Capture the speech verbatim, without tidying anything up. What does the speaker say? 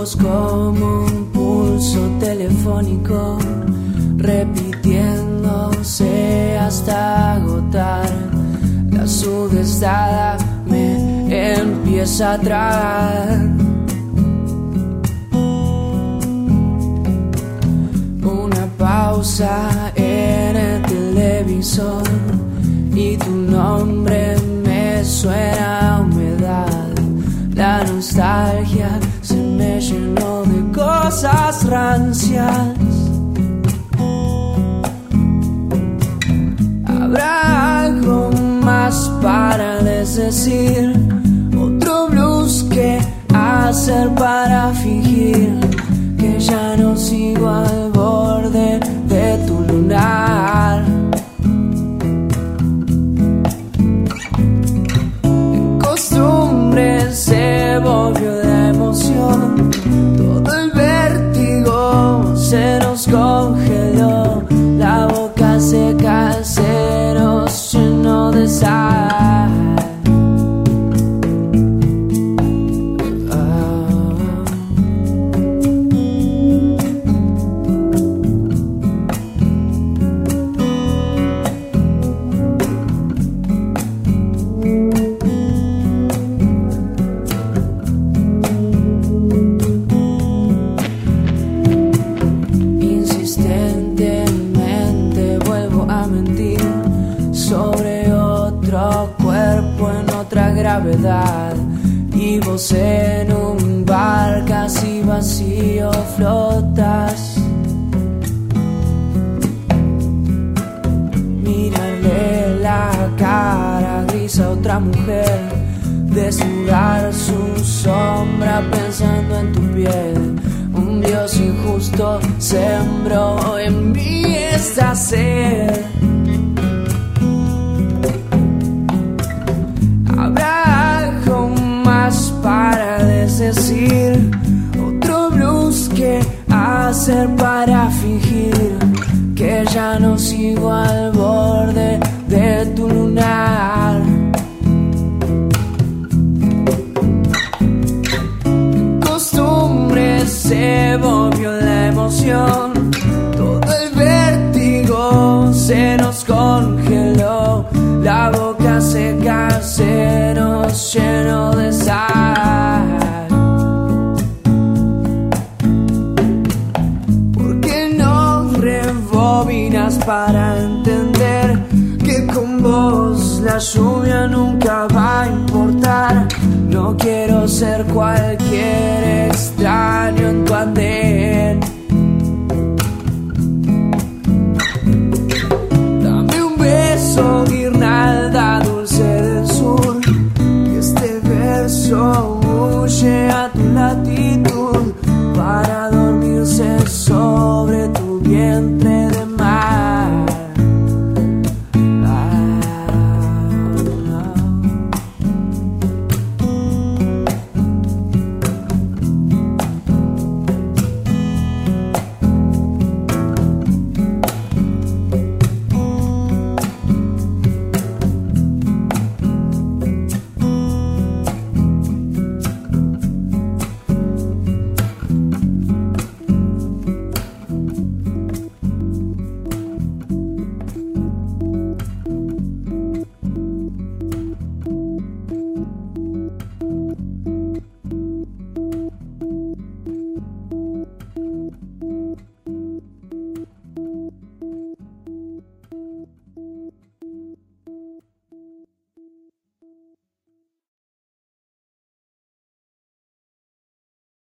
Sos como un pulso telefónico repitiéndose hasta agotar. La sudestada me empieza a tragar. Una pausa en el televisor y tu nombre me suena a humedad. La nostalgia se me llenó de cosas rancias. ¿Habrá algo más para desdecir? Otro blues que hacer para fingir que ya no sigo al borde de tu lunar. En costumbre se volvió la emoción, todo el vértigo se nos congeló, la boca seca se nos llenó de sal. Y vos en un bar casi vacío flotas. Mirarle la cara gris a otra mujer, desnudar su sombra pensando en tu piel. Un dios injusto sembró en mí esta sed. Para desdecir, otro blues que hacer para fingir que ya no sigo al borde de tu lunar. Costumbre se volvió la emoción, todo el vértigo se nos congeló, la boca seca se nos llenó de sal. Para entender que con vos la lluvia nunca va a importar. No quiero ser cualquier extraño en tu andén. Dame un beso, guirnalda dulce del sur, que este verso huye